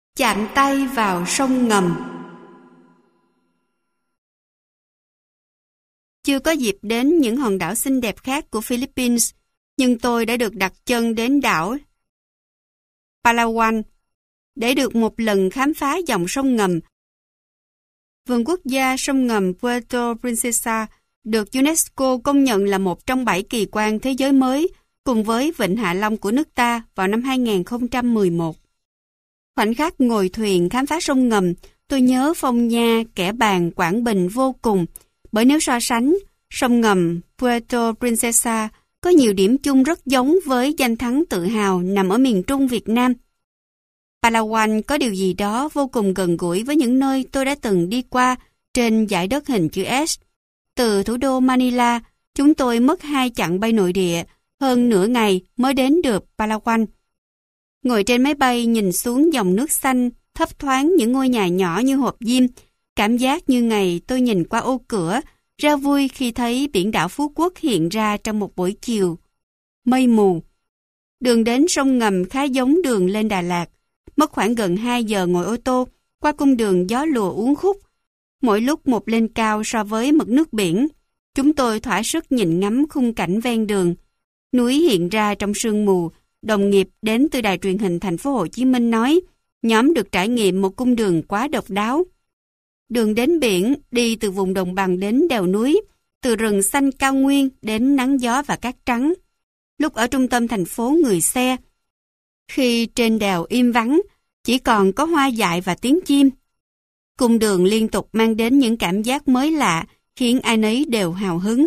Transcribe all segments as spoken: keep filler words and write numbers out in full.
Chạm tay vào sông ngầm. Chưa có dịp đến những hòn đảo xinh đẹp khác của Philippines, nhưng tôi đã được đặt chân đến đảo Palawan để được một lần khám phá dòng sông ngầm. Vườn quốc gia sông ngầm Puerto Princesa được UNESCO công nhận là một trong bảy kỳ quan thế giới mới, cùng với Vịnh Hạ Long của nước ta vào năm hai nghìn không trăm mười một. Khoảnh khắc ngồi thuyền khám phá sông ngầm, tôi nhớ Phong Nha, Kẻ Bàng, Quảng Bình vô cùng, bởi nếu so sánh, sông ngầm Puerto Princesa có nhiều điểm chung rất giống với danh thắng tự hào nằm ở miền Trung Việt Nam. Palawan có điều gì đó vô cùng gần gũi với những nơi tôi đã từng đi qua trên dải đất hình chữ S. Từ thủ đô Manila, chúng tôi mất hai chặng bay nội địa, hơn nửa ngày mới đến được Palawan. Ngồi trên máy bay nhìn xuống dòng nước xanh, thấp thoáng những ngôi nhà nhỏ như hộp diêm, cảm giác như ngày tôi nhìn qua ô cửa, ra vui khi thấy biển đảo Phú Quốc hiện ra trong một buổi chiều mây mù. Đường đến sông ngầm khá giống đường lên Đà Lạt, mất khoảng gần hai giờ ngồi ô tô qua cung đường gió lùa uốn khúc, mỗi lúc một lên cao so với mực nước biển. Chúng tôi thỏa sức nhìn ngắm khung cảnh ven đường. Núi hiện ra trong sương mù. Đồng nghiệp đến từ đài truyền hình thành phố Hồ Chí Minh nói, nhóm được trải nghiệm một cung đường quá độc đáo. Đường đến biển, đi từ vùng đồng bằng đến đèo núi, từ rừng xanh cao nguyên đến nắng gió và cát trắng. Lúc ở trung tâm thành phố người xe, khi trên đèo im vắng, chỉ còn có hoa dại và tiếng chim. Cung đường liên tục mang đến những cảm giác mới lạ, khiến ai nấy đều hào hứng.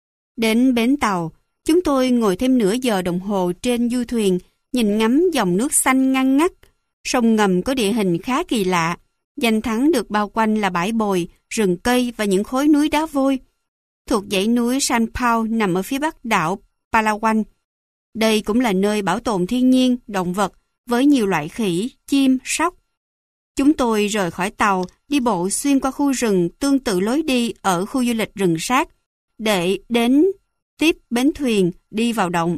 Đến bến tàu, chúng tôi ngồi thêm nửa giờ đồng hồ trên du thuyền, nhìn ngắm dòng nước xanh ngăn ngắt. Sông ngầm có địa hình khá kỳ lạ. Danh thắng được bao quanh là bãi bồi, rừng cây và những khối núi đá vôi. Thuộc dãy núi San Pau nằm ở phía bắc đảo Palawan. Đây cũng là nơi bảo tồn thiên nhiên, động vật với nhiều loại khỉ, chim, sóc. Chúng tôi rời khỏi tàu, đi bộ xuyên qua khu rừng tương tự lối đi ở khu du lịch rừng sát, để đến tiếp bến thuyền đi vào động.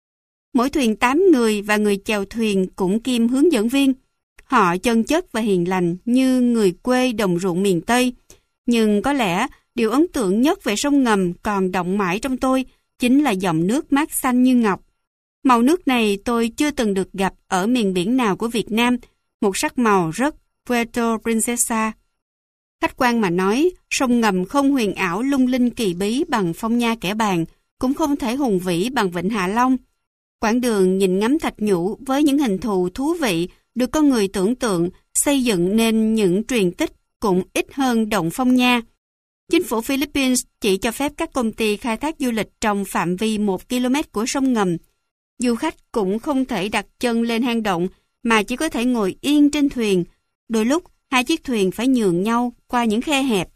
Mỗi thuyền tám người và người chèo thuyền cũng kiêm hướng dẫn viên. Họ chân chất và hiền lành như người quê đồng ruộng miền Tây. Nhưng có lẽ điều ấn tượng nhất về sông ngầm còn đọng mãi trong tôi chính là dòng nước mát xanh như ngọc. Màu nước này tôi chưa từng được gặp ở miền biển nào của Việt Nam, một sắc màu rất Puerto Princesa. Khách quan mà nói, sông ngầm không huyền ảo lung linh kỳ bí bằng Phong Nha Kẻ Bàng, cũng không thể hùng vĩ bằng Vịnh Hạ Long. Quãng đường nhìn ngắm thạch nhũ với những hình thù thú vị được con người tưởng tượng xây dựng nên những truyền tích cũng ít hơn động Phong Nha. Chính phủ Philippines chỉ cho phép các công ty khai thác du lịch trong phạm vi một ki lô mét của sông ngầm. Du khách cũng không thể đặt chân lên hang động mà chỉ có thể ngồi yên trên thuyền. Đôi lúc, hai chiếc thuyền phải nhường nhau qua những khe hẹp.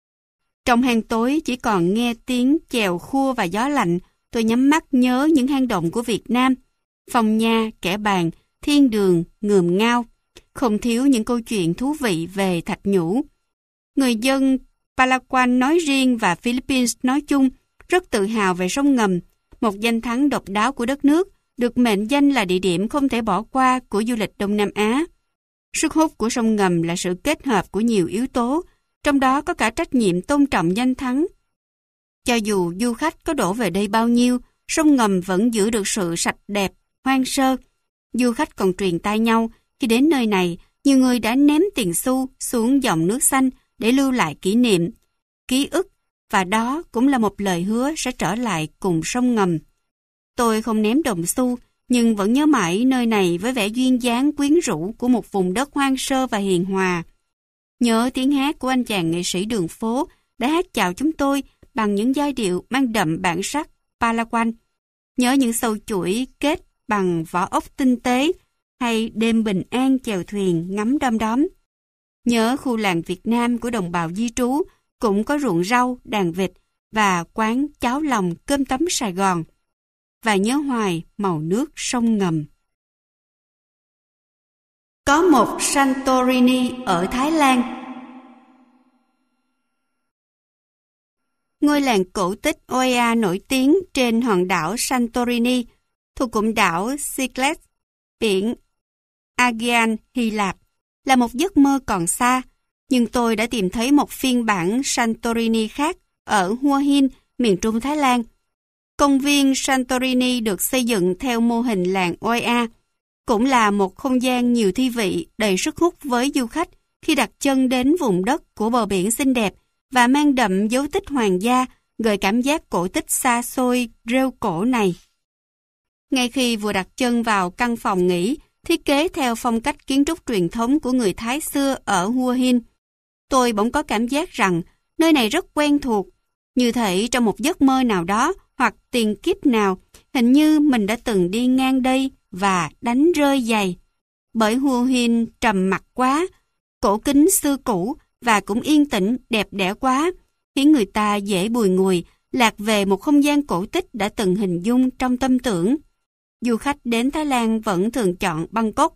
Trong hang tối chỉ còn nghe tiếng chèo khua và gió lạnh, tôi nhắm mắt nhớ những hang động của Việt Nam. Phong Nha, Kẻ Bàng, Thiên Đường, Ngườm Ngao. Không thiếu những câu chuyện thú vị về thạch nhũ. Người dân Palawan nói riêng và Philippines nói chung rất tự hào về sông ngầm, một danh thắng độc đáo của đất nước, được mệnh danh là địa điểm không thể bỏ qua của du lịch Đông Nam Á. Sức hút của sông ngầm là sự kết hợp của nhiều yếu tố, trong đó có cả trách nhiệm tôn trọng danh thắng. Cho dù du khách có đổ về đây bao nhiêu, sông ngầm vẫn giữ được sự sạch đẹp, hoang sơ. Du khách còn truyền tai nhau, khi đến nơi này, nhiều người đã ném tiền xu xuống dòng nước xanh để lưu lại kỷ niệm, ký ức, và đó cũng là một lời hứa sẽ trở lại cùng sông ngầm. Tôi không ném đồng xu, nhưng vẫn nhớ mãi nơi này với vẻ duyên dáng quyến rũ của một vùng đất hoang sơ và hiền hòa. Nhớ tiếng hát của anh chàng nghệ sĩ đường phố đã hát chào chúng tôi bằng những giai điệu mang đậm bản sắc Palawan. Nhớ những sâu chuỗi kết bằng vỏ ốc tinh tế, hay đêm bình an chèo thuyền ngắm đom đóm. Nhớ khu làng Việt Nam của đồng bào di trú cũng có ruộng rau, đàn vịt và quán cháo lòng cơm tấm Sài Gòn. Và nhớ hoài màu nước sông ngầm. Có một Santorini ở Thái Lan. Ngôi làng cổ tích Oea nổi tiếng trên hòn đảo Santorini, thuộc cụm đảo Cyclades, biển Aegean, Hy Lạp. là một giấc mơ còn xa, nhưng tôi đã tìm thấy một phiên bản Santorini khác ở Hua Hin, miền trung Thái Lan. Công viên Santorini được xây dựng theo mô hình làng Oia, cũng là một không gian nhiều thi vị đầy sức hút với du khách khi đặt chân đến vùng đất của bờ biển xinh đẹp và mang đậm dấu tích hoàng gia, gợi cảm giác cổ tích xa xôi, rêu cổ này. Ngay khi vừa đặt chân vào căn phòng nghỉ, thiết kế theo phong cách kiến trúc truyền thống của người Thái xưa ở Hua Hin, tôi bỗng có cảm giác rằng nơi này rất quen thuộc, như thể trong một giấc mơ nào đó hoặc tiền kiếp nào, hình như mình đã từng đi ngang đây và đánh rơi giày. Bởi Hua Hin trầm mặc quá, cổ kính xưa cũ và cũng yên tĩnh đẹp đẽ quá, khiến người ta dễ bùi ngùi, lạc về một không gian cổ tích đã từng hình dung trong tâm tưởng. Du khách đến Thái Lan vẫn thường chọn Bangkok,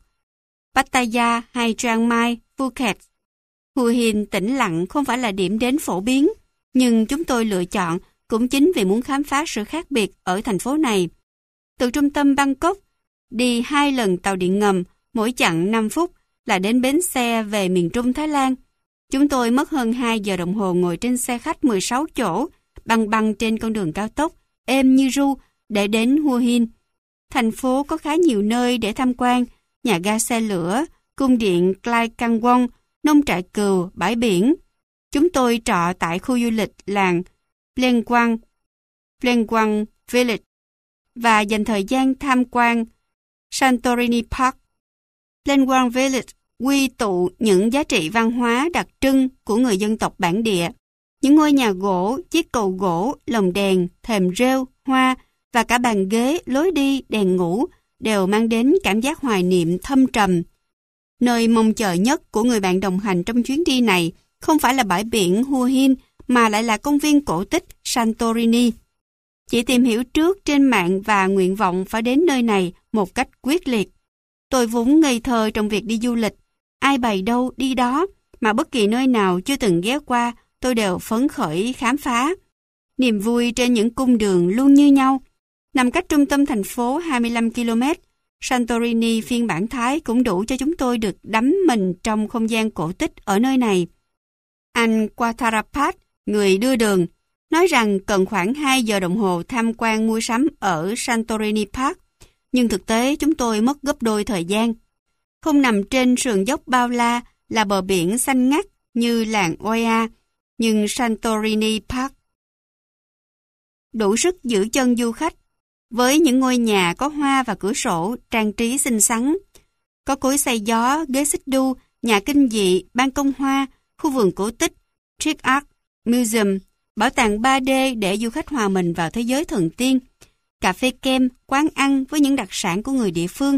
Pattaya hay Chiang Mai, Phuket. Hua Hin tĩnh lặng không phải là điểm đến phổ biến, nhưng chúng tôi lựa chọn cũng chính vì muốn khám phá sự khác biệt ở thành phố này. Từ trung tâm Bangkok, đi hai lần tàu điện ngầm, mỗi chặng năm phút là đến bến xe về miền trung Thái Lan. Chúng tôi mất hơn hai giờ đồng hồ ngồi trên xe khách mười sáu chỗ, băng băng trên con đường cao tốc, êm như ru, để đến Hua Hin. Thành phố có khá nhiều nơi để tham quan, nhà ga xe lửa, cung điện Klai Kangwon, nông trại cừu, bãi biển. Chúng tôi trọ tại khu du lịch làng Plenquang, Plenquang Village và dành thời gian tham quan Santorini Park. Plenquang Village quy tụ những giá trị văn hóa đặc trưng của người dân tộc bản địa. Những ngôi nhà gỗ, chiếc cầu gỗ, lồng đèn, thềm rêu, hoa và cả bàn ghế, lối đi, đèn ngủ đều mang đến cảm giác hoài niệm thâm trầm. Nơi mong chờ nhất của người bạn đồng hành trong chuyến đi này không phải là bãi biển Hua Hin mà lại là công viên cổ tích Santorini. Chỉ tìm hiểu trước trên mạng và nguyện vọng phải đến nơi này một cách quyết liệt. Tôi vốn ngây thơ trong việc đi du lịch, ai bày đâu đi đó, mà bất kỳ nơi nào chưa từng ghé qua tôi đều phấn khởi khám phá. Niềm vui trên những cung đường luôn như nhau. Nằm cách trung tâm thành phố hai mươi lăm ki lô mét, Santorini phiên bản Thái cũng đủ cho chúng tôi được đắm mình trong không gian cổ tích ở nơi này. Anh Quattarapat, người đưa đường, nói rằng cần khoảng hai giờ đồng hồ tham quan mua sắm ở Santorini Park, nhưng thực tế chúng tôi mất gấp đôi thời gian. Không nằm trên sườn dốc bao la là bờ biển xanh ngắt như làng Oia, nhưng Santorini Park đủ sức giữ chân du khách, với những ngôi nhà có hoa và cửa sổ trang trí xinh xắn. Có cối xay gió, ghế xích đu, nhà kinh dị, ban công hoa, khu vườn cổ tích, Trick Art Museum, bảo tàng ba D để du khách hòa mình vào thế giới thần tiên, cà phê kem, quán ăn với những đặc sản của người địa phương.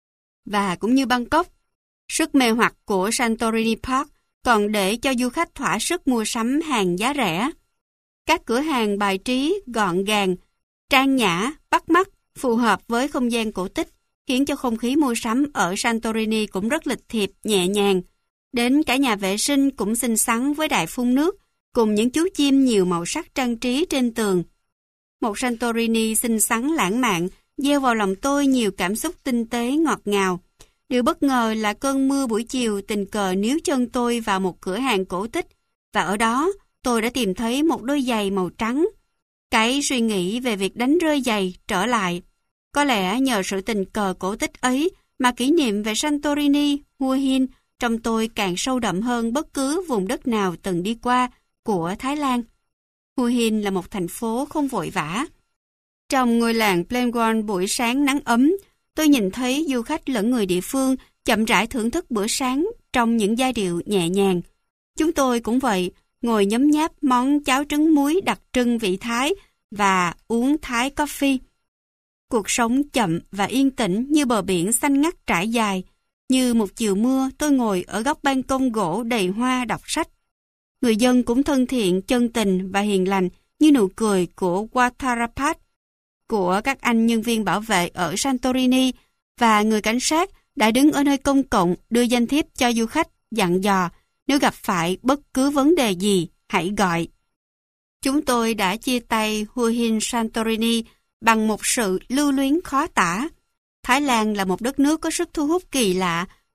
Và cũng như Bangkok, sức mê hoặc của Santorini Park còn để cho du khách thỏa sức mua sắm hàng giá rẻ. Các cửa hàng bài trí gọn gàng, trang nhã, bắt mắt, phù hợp với không gian cổ tích, khiến cho không khí mua sắm ở Santorini cũng rất lịch thiệp, nhẹ nhàng. Đến cả nhà vệ sinh cũng xinh xắn với đài phun nước, cùng những chú chim nhiều màu sắc trang trí trên tường. Một Santorini xinh xắn lãng mạn, gieo vào lòng tôi nhiều cảm xúc tinh tế ngọt ngào. Điều bất ngờ là cơn mưa buổi chiều tình cờ níu chân tôi vào một cửa hàng cổ tích, và ở đó tôi đã tìm thấy một đôi giày màu trắng. Cái suy nghĩ về việc đánh rơi giày trở lại. Có lẽ nhờ sự tình cờ cổ tích ấy mà kỷ niệm về Santorini, Hua Hin trong tôi càng sâu đậm hơn bất cứ vùng đất nào từng đi qua của Thái Lan. Hua Hin là một thành phố không vội vã. Trong ngôi làng Plenquang buổi sáng nắng ấm, tôi nhìn thấy du khách lẫn người địa phương chậm rãi thưởng thức bữa sáng trong những giai điệu nhẹ nhàng. Chúng tôi cũng vậy, ngồi nhấm nháp món cháo trứng muối đặc trưng vị Thái và uống Thái coffee. Cuộc sống chậm và yên tĩnh như bờ biển xanh ngắt trải dài. Như một chiều mưa, tôi ngồi ở góc ban công gỗ đầy hoa đọc sách. Người dân cũng thân thiện, chân tình và hiền lành như nụ cười của Quattarapat, của các anh nhân viên bảo vệ ở Santorini và người cảnh sát đã đứng ở nơi công cộng đưa danh thiếp cho du khách dặn dò nếu gặp phải bất cứ vấn đề gì, hãy gọi. Chúng tôi đã chia tay Hua Hin Santorini bằng một sự lưu luyến khó tả. Thái Lan là một đất nước có sức thu hút kỳ lạ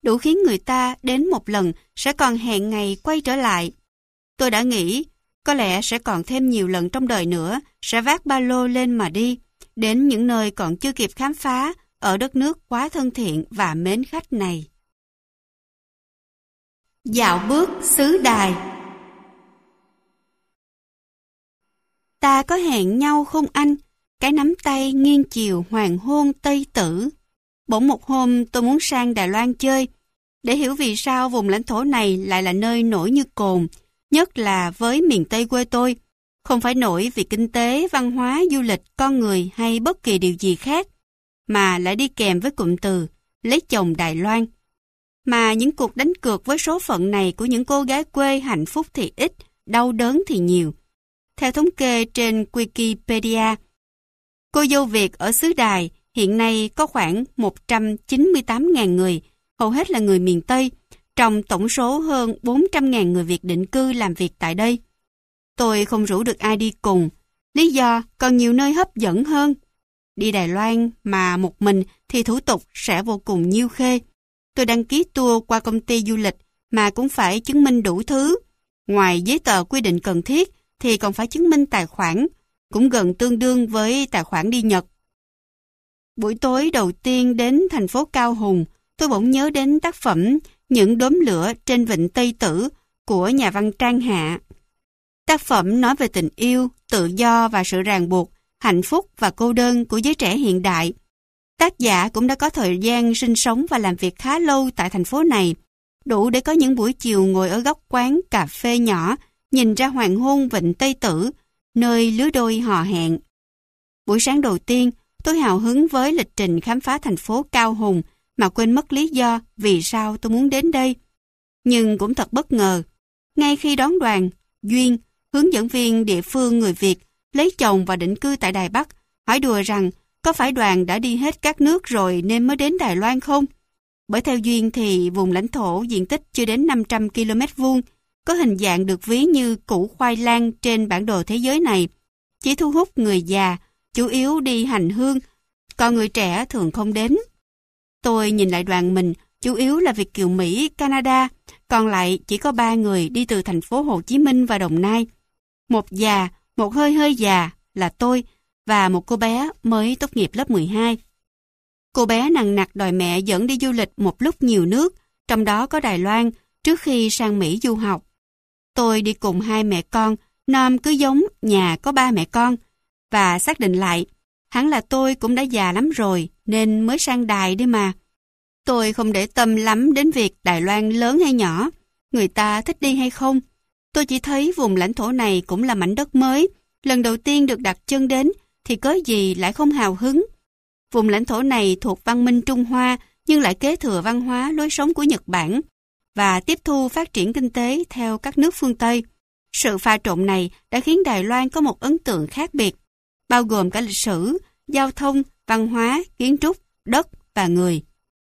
đủ khiến người ta đến một lần sẽ còn hẹn ngày quay trở lại. Tôi đã nghĩ, có lẽ sẽ còn thêm nhiều lần trong đời nữa, sẽ vác ba lô lên mà đi, đến những nơi còn chưa kịp khám phá, ở đất nước quá thân thiện và mến khách này. Dạo bước xứ Đài. Ta có hẹn nhau không anh, cái nắm tay nghiêng chiều hoàng hôn Tây Tử. Bỗng một hôm tôi muốn sang Đài Loan chơi, để hiểu vì sao vùng lãnh thổ này lại là nơi nổi như cồn, nhất là với miền Tây quê tôi. Không phải nổi vì kinh tế, văn hóa, du lịch, con người hay bất kỳ điều gì khác, mà lại đi kèm với cụm từ lấy chồng Đài Loan. Mà những cuộc đánh cược với số phận này của những cô gái quê hạnh phúc thì ít, đau đớn thì nhiều. Theo thống kê trên Wikipedia, cô dâu Việt ở xứ Đài hiện nay có khoảng một trăm chín mươi tám nghìn người, hầu hết là người miền Tây, trong tổng số hơn bốn trăm nghìn người Việt định cư làm việc tại đây. Tôi không rủ được ai đi cùng, lý do còn nhiều nơi hấp dẫn hơn. Đi Đài Loan mà một mình thì thủ tục sẽ vô cùng nhiêu khê. Tôi đăng ký tour qua công ty du lịch mà cũng phải chứng minh đủ thứ. Ngoài giấy tờ quy định cần thiết thì còn phải chứng minh tài khoản, cũng gần tương đương với tài khoản đi Nhật. Buổi tối đầu tiên đến thành phố Cao Hùng, tôi bỗng nhớ đến tác phẩm Những đốm lửa trên vịnh Tây Tử của nhà văn Trang Hạ. Tác phẩm nói về tình yêu, tự do và sự ràng buộc, hạnh phúc và cô đơn của giới trẻ hiện đại. Tác giả cũng đã có thời gian sinh sống và làm việc khá lâu tại thành phố này, đủ để có những buổi chiều ngồi ở góc quán cà phê nhỏ, nhìn ra hoàng hôn vịnh Tây Tử, nơi lứa đôi hò hẹn. Buổi sáng đầu tiên, tôi hào hứng với lịch trình khám phá thành phố Cao Hùng mà quên mất lý do vì sao tôi muốn đến đây. Nhưng cũng thật bất ngờ. Ngay khi đón đoàn, Duyên, hướng dẫn viên địa phương người Việt, lấy chồng và định cư tại Đài Bắc, hỏi đùa rằng có phải đoàn đã đi hết các nước rồi nên mới đến Đài Loan không? Bởi theo Duyên thì vùng lãnh thổ diện tích chưa đến năm trăm ki lô mét vuông, có hình dạng được ví như củ khoai lang trên bản đồ thế giới này, chỉ thu hút người già, chủ yếu đi hành hương, còn người trẻ thường không đến. Tôi nhìn lại đoàn mình, chủ yếu là Việt kiều Mỹ, Canada, còn lại chỉ có ba người đi từ thành phố Hồ Chí Minh và Đồng Nai. Một già, một hơi hơi già là tôi và một cô bé mới tốt nghiệp lớp mười hai. Cô bé nằng nặc đòi mẹ dẫn đi du lịch một lúc nhiều nước, trong đó có Đài Loan, trước khi sang Mỹ du học. Tôi đi cùng hai mẹ con, nom cứ giống nhà có ba mẹ con, và xác định lại, hẳn là tôi cũng đã già lắm rồi nên mới sang Đài đi mà. Tôi không để tâm lắm đến việc Đài Loan lớn hay nhỏ, người ta thích đi hay không. Tôi chỉ thấy vùng lãnh thổ này cũng là mảnh đất mới, lần đầu tiên được đặt chân đến thì có gì lại không hào hứng. Vùng lãnh thổ này thuộc văn minh Trung Hoa nhưng lại kế thừa văn hóa lối sống của Nhật Bản và tiếp thu phát triển kinh tế theo các nước phương Tây. Sự pha trộn này đã khiến Đài Loan có một ấn tượng khác biệt, bao gồm cả lịch sử, giao thông, văn hóa, kiến trúc, đất và người.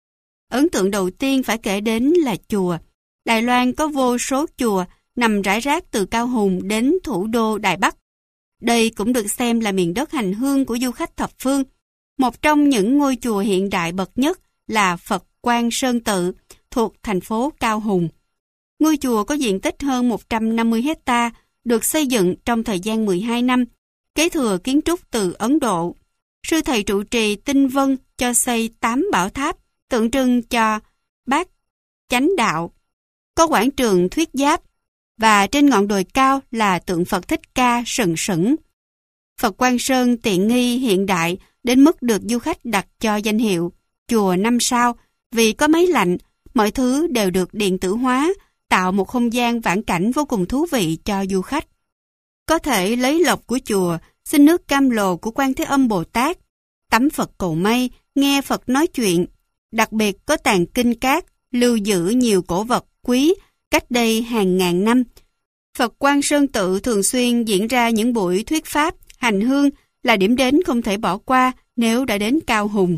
Ấn tượng đầu tiên phải kể đến là chùa. Đài Loan có vô số chùa nằm rải rác từ Cao Hùng đến thủ đô Đài Bắc. Đây cũng được xem là miền đất hành hương của du khách thập phương. Một trong những ngôi chùa hiện đại bậc nhất là Phật Quang Sơn Tự thuộc thành phố Cao Hùng. Ngôi chùa có diện tích hơn một trăm năm mươi héc ta, được xây dựng trong thời gian mười hai năm, kế thừa kiến trúc từ Ấn Độ. Sư thầy trụ trì Tinh Vân cho xây tám bảo tháp, tượng trưng cho bát chánh đạo. Có quảng trường Thuyết Giáp, và trên ngọn đồi cao là tượng Phật Thích Ca sừng sững. Phật Quang Sơn tiện nghi hiện đại đến mức được du khách đặt cho danh hiệu chùa năm sao vì có máy lạnh, mọi thứ đều được điện tử hóa, tạo một không gian vãn cảnh vô cùng thú vị cho du khách. Có thể lấy lộc của chùa, xin nước cam lồ của Quan Thế Âm Bồ Tát, tắm Phật cầu may, nghe Phật nói chuyện. Đặc biệt có tàng kinh cát, lưu giữ nhiều cổ vật quý cách đây hàng ngàn năm. Phật Quang Sơn Tự thường xuyên diễn ra những buổi thuyết pháp, hành hương là điểm đến không thể bỏ qua nếu đã đến Cao Hùng.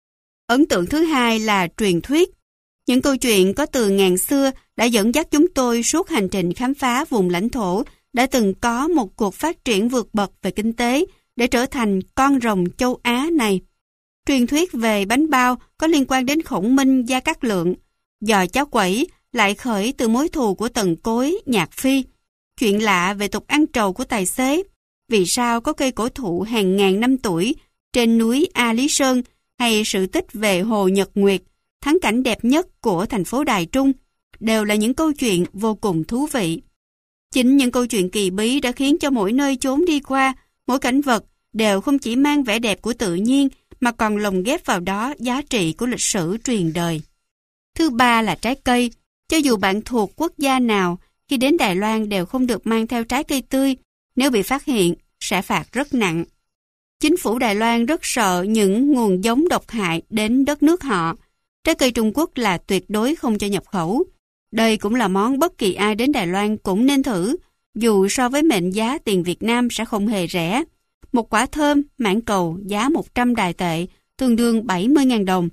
Ấn tượng thứ hai là truyền thuyết. Những câu chuyện có từ ngàn xưa đã dẫn dắt chúng tôi suốt hành trình khám phá vùng lãnh thổ đã từng có một cuộc phát triển vượt bậc về kinh tế để trở thành con rồng châu Á này. Truyền thuyết về bánh bao có liên quan đến Khổng Minh, Gia Cát Lượng. Giò cháo quẩy lại khởi từ mối thù của Tần Cối, Nhạc Phi. Chuyện lạ về tục ăn trầu của tài xế. Vì sao có cây cổ thụ hàng ngàn năm tuổi trên núi A Lý Sơn, hay sự tích về Hồ Nhật Nguyệt, thắng cảnh đẹp nhất của thành phố Đài Trung, đều là những câu chuyện vô cùng thú vị. Chính những câu chuyện kỳ bí đã khiến cho mỗi nơi chốn đi qua, mỗi cảnh vật đều không chỉ mang vẻ đẹp của tự nhiên mà còn lồng ghép vào đó giá trị của lịch sử truyền đời. Thứ ba là trái cây. Cho dù bạn thuộc quốc gia nào, khi đến Đài Loan đều không được mang theo trái cây tươi, nếu bị phát hiện sẽ phạt rất nặng. Chính phủ Đài Loan rất sợ những nguồn giống độc hại đến đất nước họ. Trái cây Trung Quốc là tuyệt đối không cho nhập khẩu. Đây cũng là món bất kỳ ai đến Đài Loan cũng nên thử, dù so với mệnh giá tiền Việt Nam sẽ không hề rẻ. Một quả thơm, mãng cầu giá một trăm đài tệ, tương đương bảy mươi nghìn đồng.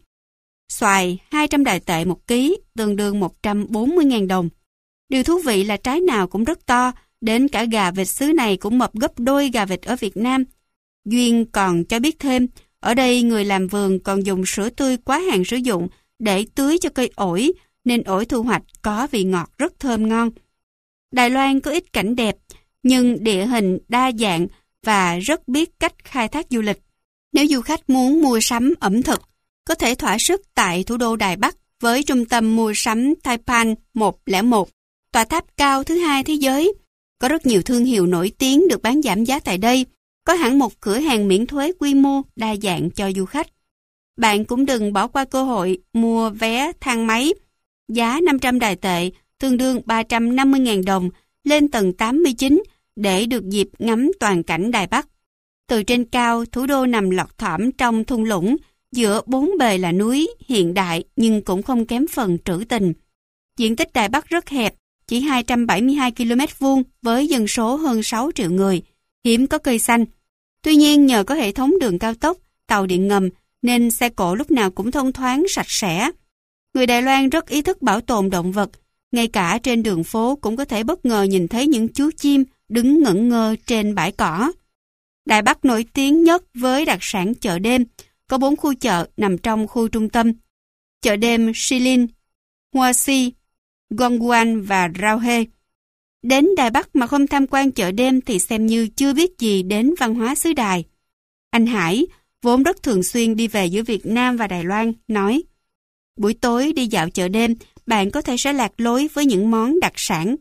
Xoài hai trăm đài tệ một ký, tương đương một trăm bốn mươi nghìn đồng. Điều thú vị là trái nào cũng rất to, đến cả gà vịt xứ này cũng mập gấp đôi gà vịt ở Việt Nam. Duyên còn cho biết thêm, ở đây người làm vườn còn dùng sữa tươi quá hạn sử dụng để tưới cho cây ổi, nên ổi thu hoạch có vị ngọt rất thơm ngon. Đài Loan có ít cảnh đẹp, nhưng địa hình đa dạng và rất biết cách khai thác du lịch. Nếu du khách muốn mua sắm ẩm thực, có thể thỏa sức tại thủ đô Đài Bắc với trung tâm mua sắm Taipan một không một, tòa tháp cao thứ hai thế giới. Có rất nhiều thương hiệu nổi tiếng được bán giảm giá tại đây, có hẳn một cửa hàng miễn thuế quy mô đa dạng cho du khách. Bạn cũng đừng bỏ qua cơ hội mua vé thang máy, giá năm trăm đài tệ, tương đương ba trăm năm mươi nghìn đồng, lên tầng tám mươi chín để được dịp ngắm toàn cảnh Đài Bắc. Từ trên cao, thủ đô nằm lọt thỏm trong thung lũng, giữa bốn bề là núi, hiện đại nhưng cũng không kém phần trữ tình. Diện tích Đài Bắc rất hẹp, chỉ hai trăm bảy mươi hai ki lô mét vuông với dân số hơn sáu triệu người, hiếm có cây xanh. Tuy nhiên nhờ có hệ thống đường cao tốc, tàu điện ngầm nên xe cộ lúc nào cũng thông thoáng sạch sẽ. Người Đài Loan rất ý thức bảo tồn động vật, ngay cả trên đường phố cũng có thể bất ngờ nhìn thấy những chú chim đứng ngẩn ngơ trên bãi cỏ. Đài Bắc nổi tiếng nhất với đặc sản chợ đêm, có bốn khu chợ nằm trong khu trung tâm. Chợ đêm Shilin, Hoa Si, Gongguan và Rao He. Đến Đài Bắc mà không tham quan chợ đêm thì xem như chưa biết gì đến văn hóa xứ Đài. Anh Hải, vốn rất thường xuyên đi về giữa Việt Nam và Đài Loan, nói: buổi tối đi dạo chợ đêm, bạn có thể sẽ lạc lối với những món đặc sản.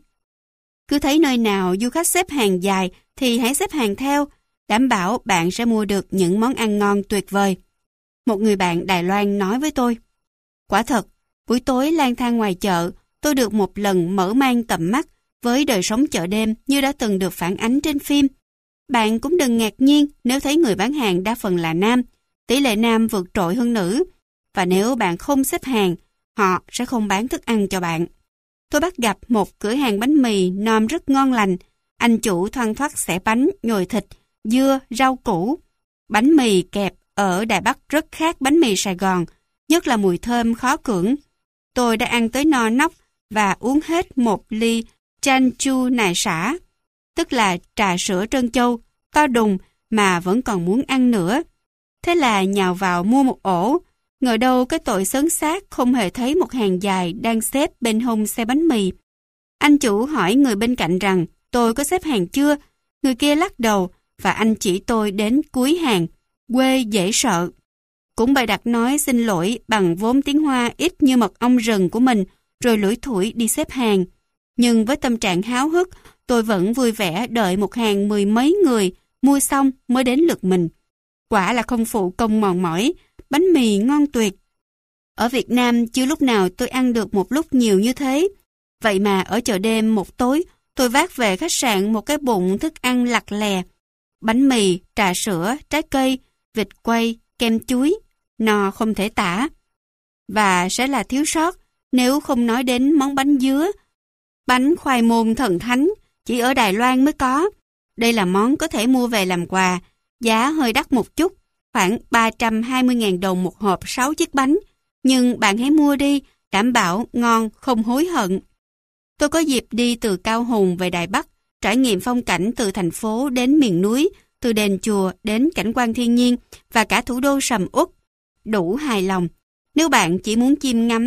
Cứ thấy nơi nào du khách xếp hàng dài thì hãy xếp hàng theo, đảm bảo bạn sẽ mua được những món ăn ngon tuyệt vời. Một người bạn Đài Loan nói với tôi: quả thật, buổi tối lang thang ngoài chợ, tôi được một lần mở mang tầm mắt với đời sống chợ đêm như đã từng được phản ánh trên phim. Bạn cũng đừng ngạc nhiên nếu thấy người bán hàng đa phần là nam, tỷ lệ nam vượt trội hơn nữ. Và nếu bạn không xếp hàng, họ sẽ không bán thức ăn cho bạn. Tôi bắt gặp một cửa hàng bánh mì nom rất ngon lành. Anh chủ thoăn thoắt xẻ bánh, nhồi thịt, dưa, rau củ. Bánh mì kẹp ở Đài Bắc rất khác bánh mì Sài Gòn, nhất là mùi thơm khó cưỡng. Tôi đã ăn tới no nóc và uống hết một ly chan chu nài xả, tức là trà sữa trân châu, to đùng mà vẫn còn muốn ăn nữa. Thế là nhào vào mua một ổ, ngờ đâu cái tội sớn xác không hề thấy một hàng dài đang xếp bên hông xe bánh mì. Anh chủ hỏi người bên cạnh rằng tôi có xếp hàng chưa, người kia lắc đầu và anh chỉ tôi đến cuối hàng, quê dễ sợ. Cũng bày đặt nói xin lỗi bằng vốn tiếng Hoa ít như mật ong rừng của mình, rồi lủi thủi đi xếp hàng. Nhưng với tâm trạng háo hức, tôi vẫn vui vẻ đợi một hàng mười mấy người mua xong mới đến lượt mình. Quả là không phụ công mòn mỏi, bánh mì ngon tuyệt. Ở Việt Nam chưa lúc nào tôi ăn được một lúc nhiều như thế. Vậy mà ở chợ đêm một tối, tôi vác về khách sạn một cái bụng thức ăn lặt lè. Bánh mì, trà sữa, trái cây, vịt quay, kem chuối, no không thể tả. Và sẽ là thiếu sót nếu không nói đến món bánh dứa. Bánh khoai môn thần thánh, chỉ ở Đài Loan mới có. Đây là món có thể mua về làm quà, giá hơi đắt một chút, khoảng ba trăm hai mươi nghìn đồng một hộp sáu chiếc bánh. Nhưng bạn hãy mua đi, đảm bảo ngon, không hối hận. Tôi có dịp đi từ Cao Hùng về Đài Bắc, trải nghiệm phong cảnh từ thành phố đến miền núi, từ đền chùa đến cảnh quan thiên nhiên và cả thủ đô sầm uất. Đủ hài lòng. Nếu bạn chỉ muốn chiêm ngắm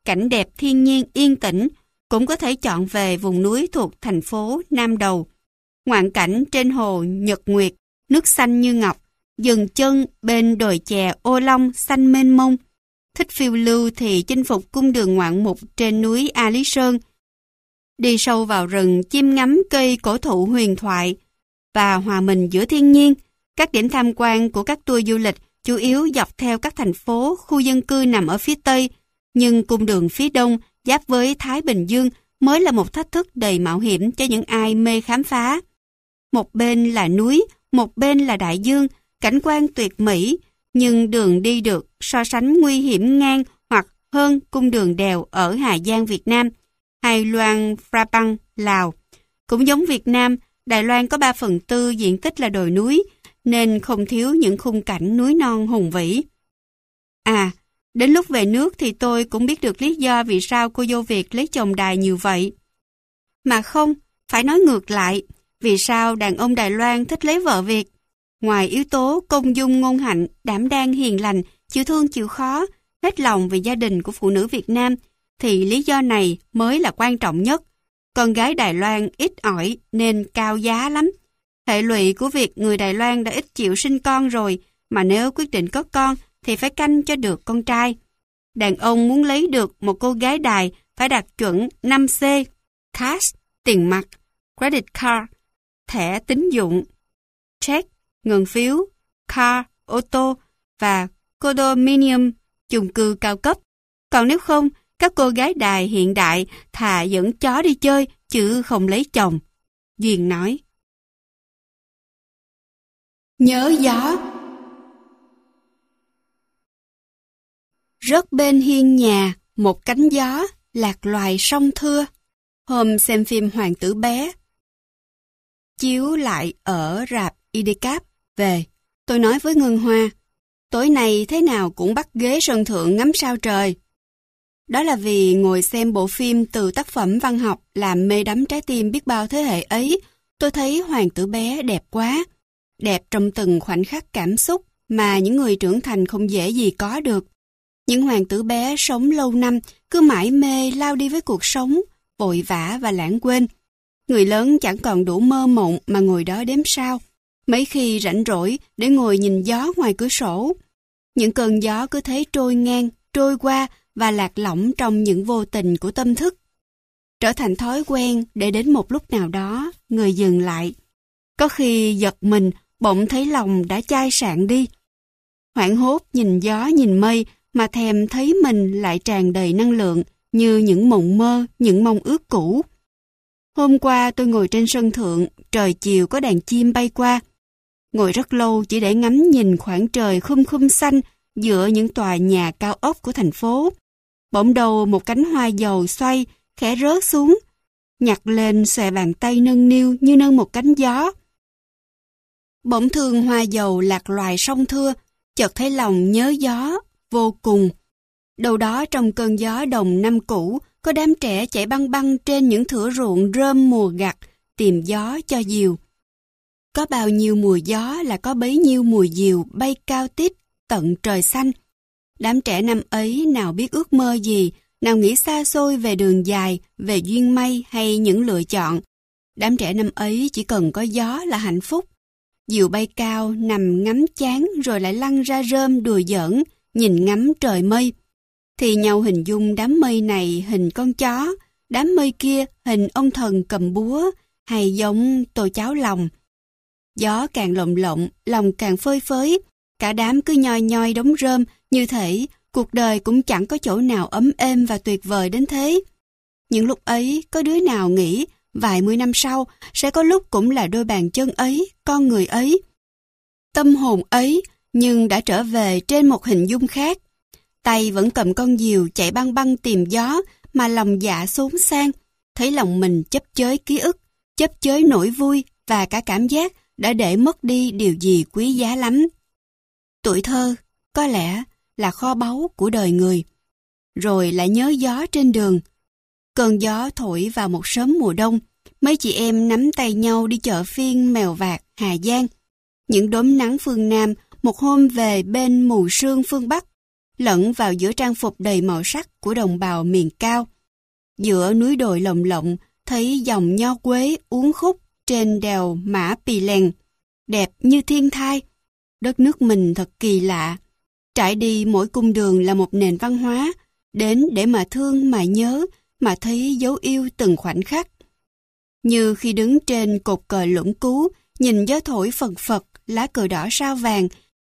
cảnh đẹp thiên nhiên yên tĩnh, cũng có thể chọn về vùng núi thuộc thành phố Nam Đầu. Ngoạn cảnh trên hồ Nhật Nguyệt, nước xanh như ngọc, dừng chân bên đồi chè Ô Long xanh mênh mông. Thích phiêu lưu thì chinh phục cung đường ngoạn mục trên núi A Lý Sơn, đi sâu vào rừng chiêm ngắm cây cổ thụ huyền thoại và hòa mình giữa thiên nhiên. Các điểm tham quan của các tour du lịch chủ yếu dọc theo các thành phố, khu dân cư nằm ở phía Tây, nhưng cung đường phía Đông giáp với Thái Bình Dương mới là một thách thức đầy mạo hiểm cho những ai mê khám phá. Một bên là núi, một bên là đại dương, cảnh quan tuyệt mỹ, nhưng đường đi được so sánh nguy hiểm ngang hoặc hơn cung đường đèo ở Hà Giang Việt Nam hay Luang Prabang Lào. Cũng giống Việt Nam, Đài Loan có ba phần tư diện tích là đồi núi, nên không thiếu những khung cảnh núi non hùng vĩ. À, đến lúc về nước thì tôi cũng biết được lý do vì sao cô dâu Việt lấy chồng Đài nhiều vậy. Mà không, phải nói ngược lại, vì sao đàn ông Đài Loan thích lấy vợ Việt? Ngoài yếu tố công dung ngôn hạnh, đảm đang hiền lành, chịu thương chịu khó, hết lòng vì gia đình của phụ nữ Việt Nam, thì lý do này mới là quan trọng nhất. Con gái Đài Loan ít ỏi nên cao giá lắm. Hệ lụy của việc người Đài Loan đã ít chịu sinh con rồi, mà nếu quyết định có con thì phải canh cho được con trai. Đàn ông muốn lấy được một cô gái Đài phải đạt chuẩn năm C, cash, tiền mặt, credit card, thẻ tín dụng, check, ngân phiếu, car, ô tô và condominium, chung cư cao cấp. Còn nếu không, các cô gái Đài hiện đại thà dẫn chó đi chơi chứ không lấy chồng. Duyên nói. Nhớ gió. Rớt bên hiên nhà một cánh gió, lạc loài song thưa. Hôm xem phim Hoàng tử bé chiếu lại ở rạp Idecap về, tôi nói với Ngân Hoa, tối nay thế nào cũng bắt ghế sân thượng ngắm sao trời. Đó là vì ngồi xem bộ phim từ tác phẩm văn học làm mê đắm trái tim biết bao thế hệ ấy, tôi thấy Hoàng tử bé đẹp quá. Đẹp trong từng khoảnh khắc cảm xúc mà những người trưởng thành không dễ gì có được. Những hoàng tử bé sống lâu năm cứ mải mê lao đi với cuộc sống, vội vã và lãng quên. Người lớn chẳng còn đủ mơ mộng mà ngồi đó đếm sao. Mấy khi rảnh rỗi để ngồi nhìn gió ngoài cửa sổ. Những cơn gió cứ thế trôi ngang, trôi qua và lạc lõng trong những vô tình của tâm thức. Trở thành thói quen để đến một lúc nào đó, người dừng lại. Có khi giật mình, bỗng thấy lòng đã chai sạn đi. Hoảng hốt nhìn gió nhìn mây mà thèm thấy mình lại tràn đầy năng lượng như những mộng mơ, những mong ước cũ. Hôm qua tôi ngồi trên sân thượng, trời chiều có đàn chim bay qua. Ngồi rất lâu chỉ để ngắm nhìn khoảng trời khum khum xanh giữa những tòa nhà cao ốc của thành phố. Bỗng đầu một cánh hoa dầu xoay, khẽ rớt xuống, nhặt lên xòe bàn tay nâng niu như nâng một cánh gió. Bỗng thương hoa dầu lạc loài song thưa, chợt thấy lòng nhớ gió vô cùng. Đâu đó trong cơn gió đồng năm cũ, có đám trẻ chạy băng băng trên những thửa ruộng rơm mùa gặt, tìm gió cho diều. Có bao nhiêu mùa gió là có bấy nhiêu mùa diều bay cao tít tận trời xanh. Đám trẻ năm ấy nào biết ước mơ gì, nào nghĩ xa xôi về đường dài, về duyên may hay những lựa chọn. Đám trẻ năm ấy chỉ cần có gió là hạnh phúc. Diều bay cao, nằm ngắm chán rồi lại lăn ra rơm đùa giỡn, nhìn ngắm trời mây. Thì nhau hình dung đám mây này hình con chó, đám mây kia hình ông thần cầm búa, hay giống tô cháo lòng. Gió càng lộng lộng, lòng càng phơi phới, cả đám cứ nhoi nhoi đống rơm, như thể cuộc đời cũng chẳng có chỗ nào ấm êm và tuyệt vời đến thế. Những lúc ấy, có đứa nào nghĩ vài mươi năm sau sẽ có lúc cũng là đôi bàn chân ấy, con người ấy. Tâm hồn ấy nhưng đã trở về trên một hình dung khác. Tay vẫn cầm con diều chạy băng băng tìm gió mà lòng dạ xốn sang, thấy lòng mình chấp chới ký ức, chấp chới nỗi vui và cả cảm giác đã để mất đi điều gì quý giá lắm. Tuổi thơ có lẽ là kho báu của đời người. Rồi lại nhớ gió trên đường. Cơn gió thổi vào một sớm mùa đông, mấy chị em nắm tay nhau đi chợ phiên Mèo Vạc, Hà Giang. Những đốm nắng phương Nam một hôm về bên mù sương phương Bắc. lẫn vào giữa trang phục đầy màu sắc của đồng bào miền cao. Giữa núi đồi lồng lộng, thấy dòng nho quế uốn khúc trên đèo Mã Pì Lèng, đẹp như thiên thai. Đất nước mình thật kỳ lạ. Trải đi mỗi cung đường là một nền văn hóa, đến để mà thương, mà nhớ, mà thấy dấu yêu từng khoảnh khắc. Như khi đứng trên cột cờ Lũng Cú, nhìn gió thổi phần phật, lá cờ đỏ sao vàng,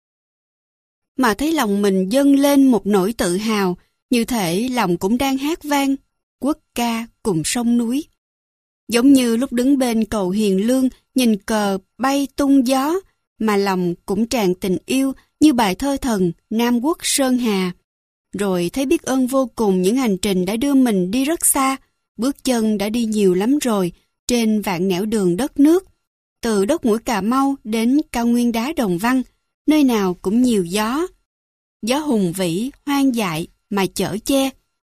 mà thấy lòng mình dâng lên một nỗi tự hào, như thể lòng cũng đang hát vang quốc ca cùng sông núi. Giống như lúc đứng bên cầu Hiền Lương, nhìn cờ bay tung gió, mà lòng cũng tràn tình yêu như bài thơ thần Nam Quốc Sơn Hà. Rồi thấy biết ơn vô cùng những hành trình đã đưa mình đi rất xa, bước chân đã đi nhiều lắm rồi, trên vạn nẻo đường đất nước. Từ đất mũi Cà Mau đến cao nguyên đá Đồng Văn, nơi nào cũng nhiều gió. Gió hùng vĩ, hoang dại mà chở che.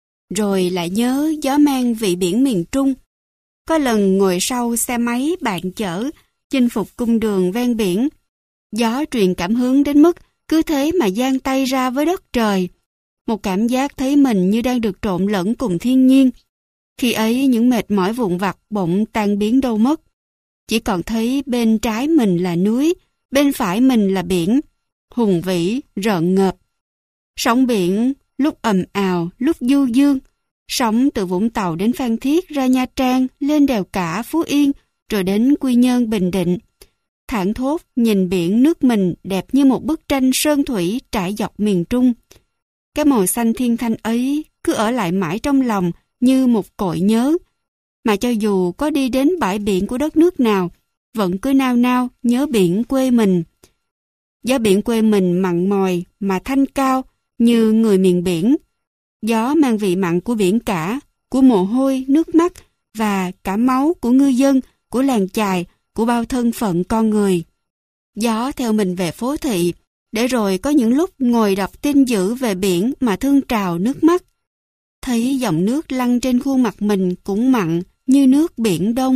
Rồi lại nhớ gió mang vị biển miền Trung. Có lần ngồi sau xe máy bạn chở, chinh phục cung đường ven biển. Gió truyền cảm hứng đến mức cứ thế mà giang tay ra với đất trời. Một cảm giác thấy mình như đang được trộn lẫn cùng thiên nhiên. Khi ấy những mệt mỏi vụn vặt bỗng tan biến đâu mất. Chỉ còn thấy bên trái mình là núi, bên phải mình là biển, hùng vĩ, rợn ngợp. Sóng biển lúc ầm ào, lúc du dương. Sóng từ Vũng Tàu đến Phan Thiết ra Nha Trang, lên đèo Cả, Phú Yên, rồi đến Quy Nhơn, Bình Định. Thảng thốt nhìn biển nước mình đẹp như một bức tranh sơn thủy trải dọc miền Trung. Cái màu xanh thiên thanh ấy cứ ở lại mãi trong lòng như một cội nhớ. Mà cho dù có đi đến bãi biển của đất nước nào, vẫn cứ nao nao nhớ biển quê mình. Gió biển quê mình mặn mòi mà thanh cao như người miền biển. Gió mang vị mặn của biển cả, của mồ hôi, nước mắt và cả máu của ngư dân, của làng chài, của bao thân phận con người. Gió theo mình về phố thị, để rồi có những lúc ngồi đọc tin dữ về biển mà thương trào nước mắt. Thấy dòng nước lăn trên khuôn mặt mình cũng mặn như nước biển Đông.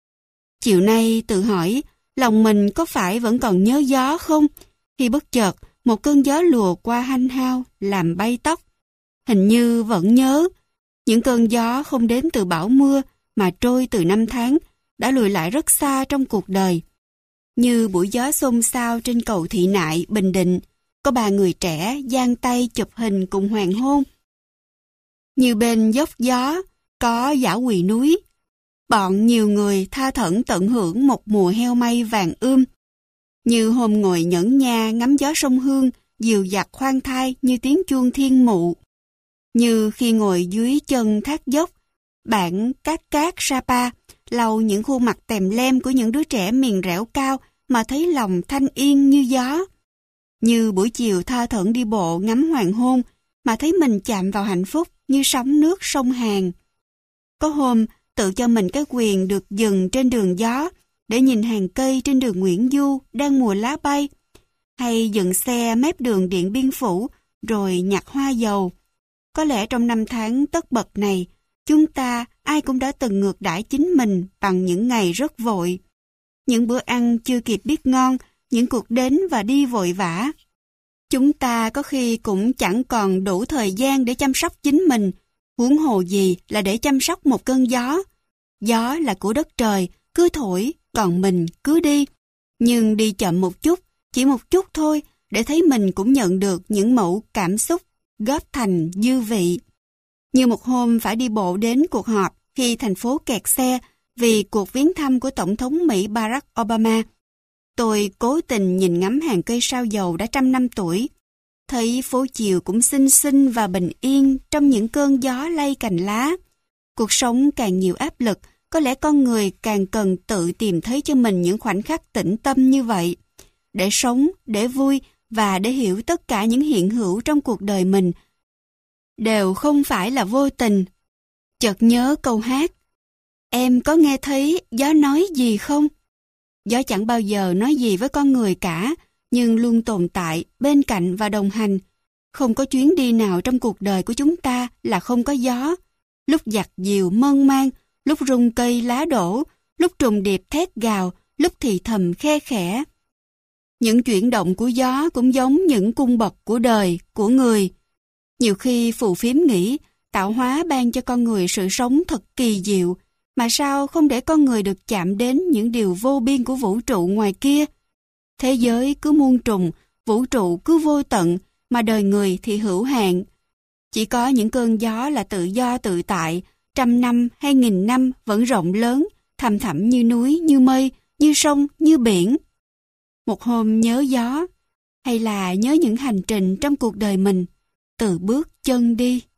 Chiều nay tự hỏi, lòng mình có phải vẫn còn nhớ gió không? Khi bất chợt, một cơn gió lùa qua hanh hao, làm bay tóc. Hình như vẫn nhớ. Những cơn gió không đến từ bão mưa, mà trôi từ năm tháng, đã lùi lại rất xa trong cuộc đời. Như buổi gió xôn xao trên cầu Thị Nại, Bình Định, có ba người trẻ giang tay chụp hình cùng hoàng hôn. Như bên dốc gió, có dã quỳ núi. Bọn nhiều người tha thẩn tận hưởng một mùa heo may vàng ươm. Như hôm ngồi nhẫn nha ngắm gió sông Hương, dìu dặt khoan thai như tiếng chuông thiên mụ. Như khi ngồi dưới chân thác dốc, bản Cát Cát Sapa, lau những khuôn mặt tèm lem của những đứa trẻ miền rẻo cao mà thấy lòng thanh yên như gió. Như buổi chiều tha thẩn đi bộ ngắm hoàng hôn mà thấy mình chạm vào hạnh phúc như sóng nước sông Hàn. Có hôm tự cho mình cái quyền được dừng trên đường gió để nhìn hàng cây trên đường Nguyễn Du đang mùa lá bay, hay dừng xe mép đường Điện Biên Phủ rồi nhặt hoa dầu. Có lẽ trong năm tháng tất bật này, chúng ta ai cũng đã từng ngược đãi chính mình bằng những ngày rất vội. Những bữa ăn chưa kịp biết ngon, những cuộc đến và đi vội vã. Chúng ta có khi cũng chẳng còn đủ thời gian để chăm sóc chính mình, huống hồ gì là để chăm sóc một cơn gió. Gió là của đất trời, cứ thổi, còn mình cứ đi. Nhưng đi chậm một chút, chỉ một chút thôi, để thấy mình cũng nhận được những mẫu cảm xúc góp thành dư vị. Như một hôm phải đi bộ đến cuộc họp khi thành phố kẹt xe vì cuộc viếng thăm của Tổng thống Mỹ Barack Obama. Tôi cố tình nhìn ngắm hàng cây sao dầu đã trăm năm tuổi. Thấy phố chiều cũng xinh xinh và bình yên trong những cơn gió lay cành lá. Cuộc sống càng nhiều áp lực, có lẽ con người càng cần tự tìm thấy cho mình những khoảnh khắc tĩnh tâm như vậy. Để sống, để vui và để hiểu tất cả những hiện hữu trong cuộc đời mình đều không phải là vô tình. Chợt nhớ câu hát, em có nghe thấy gió nói gì không? Gió chẳng bao giờ nói gì với con người cả, nhưng luôn tồn tại, bên cạnh và đồng hành. Không có chuyến đi nào trong cuộc đời của chúng ta là không có gió. Lúc giặt diều mơn man, lúc rung cây lá đổ, lúc trùng điệp thét gào, lúc thì thầm khe khẽ. Những chuyển động của gió cũng giống những cung bậc của đời, của người. Nhiều khi phù phiếm nghĩ tạo hóa ban cho con người sự sống thật kỳ diệu, mà sao không để con người được chạm đến những điều vô biên của vũ trụ ngoài kia. Thế giới cứ muôn trùng, vũ trụ cứ vô tận, mà đời người thì hữu hạn. Chỉ có những cơn gió là tự do tự tại, trăm năm hay nghìn năm vẫn rộng lớn, thầm thẳm như núi, như mây, như sông, như biển. Một hôm nhớ gió, hay là nhớ những hành trình trong cuộc đời mình, từ bước chân đi.